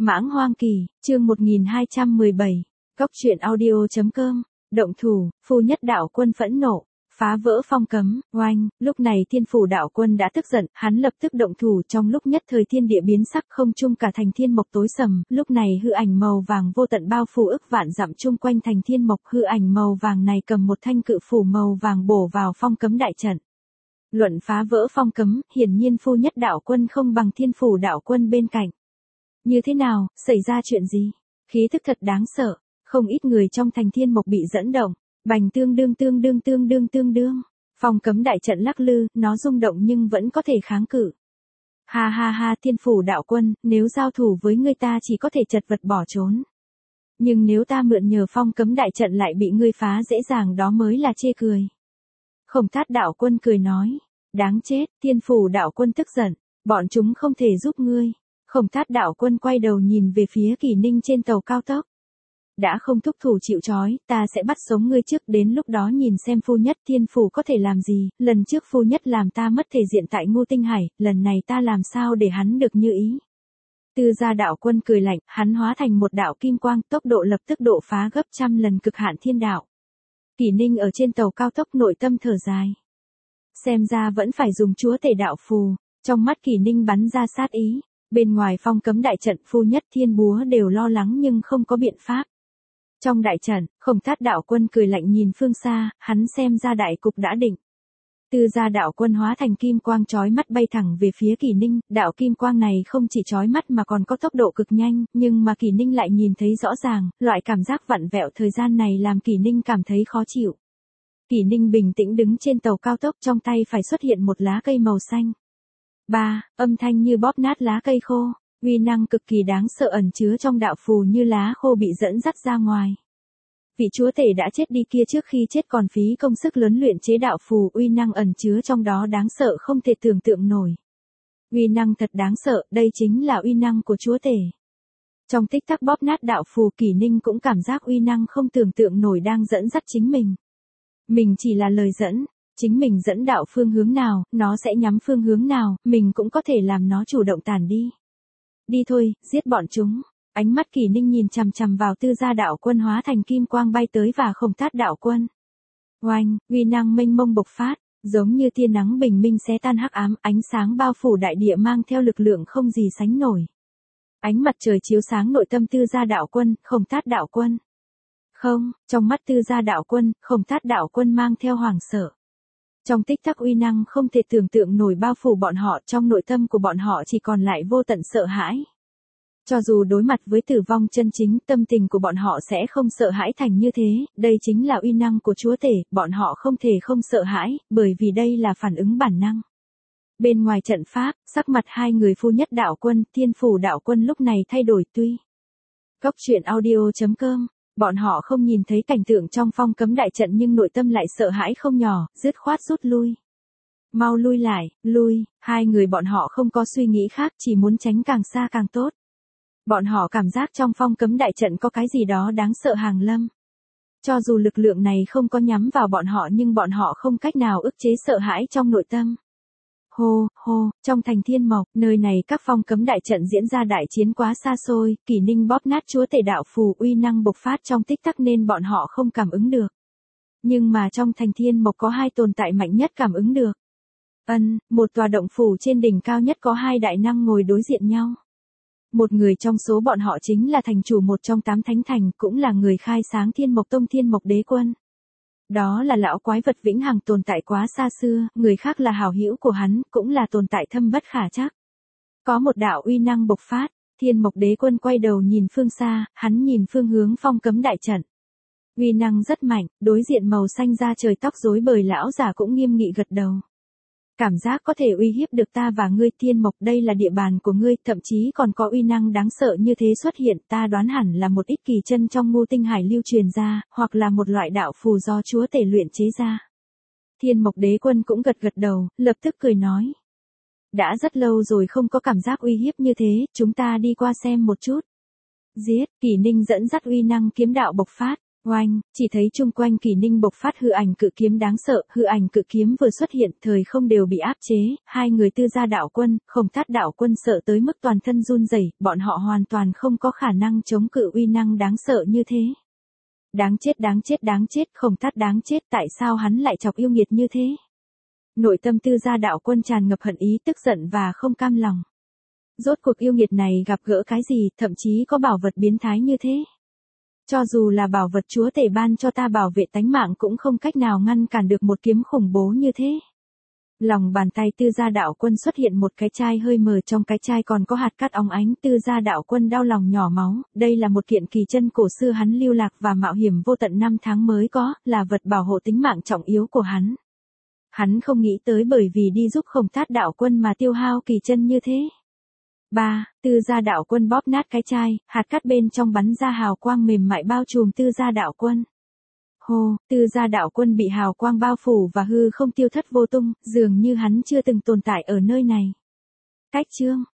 Mãng Hoang Kỳ, chương 1217, Cốc truyện audio.com, động thủ, phu nhất đạo quân phẫn nộ, phá vỡ phong cấm, oanh, lúc này thiên phủ đạo quân đã tức giận, hắn lập tức động thủ trong lúc nhất thời thiên địa biến sắc không chung cả thành thiên mộc tối sầm, lúc này hư ảnh màu vàng vô tận bao phủ ức vạn dặm chung quanh thành thiên mộc, hư ảnh màu vàng này cầm một thanh cự phủ màu vàng bổ vào phong cấm đại trận. Luận phá vỡ phong cấm, hiển nhiên phu nhất đạo quân không bằng thiên phủ đạo quân bên cạnh. Như thế nào, xảy ra chuyện gì? Khí thức thật đáng sợ, không ít người trong thành thiên mộc bị dẫn động, bành tương đương. Phong cấm đại trận lắc lư, nó rung động nhưng vẫn có thể kháng cự. Ha ha ha, thiên phủ đạo quân, nếu giao thủ với ngươi ta chỉ có thể chật vật bỏ trốn. Nhưng nếu ta mượn nhờ phong cấm đại trận lại bị ngươi phá dễ dàng đó mới là chê cười. Khổng Thát đạo quân cười nói, đáng chết, thiên phủ đạo quân tức giận, bọn chúng không thể giúp ngươi. Khổng Thát đạo quân quay đầu nhìn về phía Kỷ Ninh trên tàu cao tốc. Đã không thúc thủ chịu trói, ta sẽ bắt sống ngươi trước, đến lúc đó nhìn xem phu nhất thiên phủ có thể làm gì, lần trước phu nhất làm ta mất thể diện tại Ngô Tinh Hải, lần này ta làm sao để hắn được như ý. Tư Gia đạo quân cười lạnh, hắn hóa thành một đạo kim quang, tốc độ lập tức độ phá gấp 100 lần cực hạn thiên đạo. Kỷ Ninh ở trên tàu cao tốc nội tâm thở dài. Xem ra vẫn phải dùng chúa tể đạo phù, trong mắt Kỷ Ninh bắn ra sát ý. Bên ngoài phong cấm đại trận phu nhất thiên búa đều lo lắng nhưng không có biện pháp. Trong đại trận, Khổng Thát đạo quân cười lạnh nhìn phương xa, hắn xem ra đại cục đã định. Tư Gia đạo quân hóa thành kim quang chói mắt bay thẳng về phía Kỷ Ninh, đạo kim quang này không chỉ chói mắt mà còn có tốc độ cực nhanh, nhưng mà Kỷ Ninh lại nhìn thấy rõ ràng, loại cảm giác vặn vẹo thời gian này làm Kỷ Ninh cảm thấy khó chịu. Kỷ Ninh bình tĩnh đứng trên tàu cao tốc, trong tay phải xuất hiện một lá cây màu xanh. Âm thanh như bóp nát lá cây khô, uy năng cực kỳ đáng sợ ẩn chứa trong đạo phù như lá khô bị dẫn dắt ra ngoài. Vị chúa tể đã chết đi kia trước khi chết còn phí công sức lớn luyện chế đạo phù, uy năng ẩn chứa trong đó đáng sợ không thể tưởng tượng nổi. Uy năng thật đáng sợ, đây chính là uy năng của chúa tể. Trong tích tắc bóp nát đạo phù, Kỷ Ninh cũng cảm giác uy năng không tưởng tượng nổi đang dẫn dắt chính mình. Mình chỉ là lời dẫn. Chính mình dẫn đạo phương hướng nào, nó sẽ nhắm phương hướng nào, mình cũng có thể làm nó chủ động tản đi. Đi thôi, giết bọn chúng. Ánh mắt Kỷ Ninh nhìn chằm chằm vào Tư Gia đạo quân hóa thành kim quang bay tới và Khổng Thát đạo quân. Oanh, uy năng mênh mông bộc phát, giống như tia nắng bình minh xé tan hắc ám, ánh sáng bao phủ đại địa mang theo lực lượng không gì sánh nổi. Ánh mặt trời chiếu sáng nội tâm Tư Gia đạo quân, Khổng Thát đạo quân. Không, trong mắt Tư Gia đạo quân, Khổng Thát đạo quân mang theo hoảng sợ. Trong tích tắc uy năng không thể tưởng tượng nổi bao phủ bọn họ, trong nội tâm của bọn họ chỉ còn lại vô tận sợ hãi. Cho dù đối mặt với tử vong chân chính, tâm tình của bọn họ sẽ không sợ hãi thành như thế, đây chính là uy năng của chúa tể, bọn họ không thể không sợ hãi, bởi vì đây là phản ứng bản năng. Bên ngoài trận pháp, sắc mặt hai người phu nhất đạo quân, thiên phủ đạo quân lúc này thay đổi tuy. Cốc truyện audio.com. Bọn họ không nhìn thấy cảnh tượng trong phong cấm đại trận nhưng nội tâm lại sợ hãi không nhỏ, dứt khoát rút lui. Mau lui lại, lui, hai người bọn họ không có suy nghĩ khác, chỉ muốn tránh càng xa càng tốt. Bọn họ cảm giác trong phong cấm đại trận có cái gì đó đáng sợ hàng lâm. Cho dù lực lượng này không có nhắm vào bọn họ nhưng bọn họ không cách nào ức chế sợ hãi trong nội tâm. Hô, trong thành thiên mộc, nơi này các phong cấm đại trận diễn ra đại chiến quá xa xôi, Kỷ Ninh bóp nát chúa tể đạo phù uy năng bộc phát trong tích tắc nên bọn họ không cảm ứng được. Nhưng mà trong thành thiên mộc có hai tồn tại mạnh nhất cảm ứng được. Một tòa động phủ trên đỉnh cao nhất có hai đại năng ngồi đối diện nhau. Một người trong số bọn họ chính là thành chủ một trong 8 thánh thành, cũng là người khai sáng Thiên Mộc Tông Thiên Mộc Đế Quân. Đó là lão quái vật vĩnh hằng tồn tại quá xa xưa, người khác là hảo hữu của hắn, cũng là tồn tại thâm bất khả trắc. Có một đạo uy năng bộc phát, Thiên Mộc Đế Quân quay đầu nhìn phương xa, hắn nhìn phương hướng phong cấm đại trận. Uy năng rất mạnh, đối diện màu xanh da trời tóc rối bời lão giả cũng nghiêm nghị gật đầu. Cảm giác có thể uy hiếp được ta và ngươi Thiên Mộc, đây là địa bàn của ngươi, thậm chí còn có uy năng đáng sợ như thế xuất hiện, ta đoán hẳn là một ít kỳ chân trong Ngô Tinh Hải lưu truyền ra, hoặc là một loại đạo phù do chúa tể luyện chế ra. Thiên Mộc Đế Quân cũng gật đầu, lập tức cười nói. Đã rất lâu rồi không có cảm giác uy hiếp như thế, chúng ta đi qua xem một chút. Giết, Kỷ Ninh dẫn dắt uy năng kiếm đạo bộc phát. Oanh, chỉ thấy chung quanh Kỳ Ninh bộc phát hư ảnh cự kiếm đáng sợ, hư ảnh cự kiếm vừa xuất hiện, thời không đều bị áp chế, hai người Tư Gia đạo quân, Khổng Thát đạo quân sợ tới mức toàn thân run rẩy, bọn họ hoàn toàn không có khả năng chống cự uy năng đáng sợ như thế. Đáng chết đáng chết đáng chết, Khổng Thát đáng chết, tại sao hắn lại chọc yêu nghiệt như thế? Nội tâm Tư Gia đạo quân tràn ngập hận ý, tức giận và không cam lòng. Rốt cuộc yêu nghiệt này gặp gỡ cái gì, thậm chí có bảo vật biến thái như thế. Cho dù là bảo vật chúa tể ban cho ta bảo vệ tánh mạng cũng không cách nào ngăn cản được một kiếm khủng bố như thế. Lòng bàn tay Tư Gia đạo quân xuất hiện một cái chai hơi mờ, trong cái chai còn có hạt cát óng ánh. Tư Gia đạo quân đau lòng nhỏ máu, đây là một kiện kỳ chân cổ xưa hắn lưu lạc và mạo hiểm vô tận năm tháng mới có, là vật bảo hộ tính mạng trọng yếu của hắn. Hắn không nghĩ tới bởi vì đi giúp Khổng Thát đạo quân mà tiêu hao kỳ chân như thế. 3. Tư Gia đạo quân bóp nát cái chai, hạt cát bên trong bắn ra hào quang mềm mại bao trùm Tư Gia đạo quân. Hô, Tư Gia đạo quân bị hào quang bao phủ và hư không tiêu thất vô tung, dường như hắn chưa từng tồn tại ở nơi này. Cách chương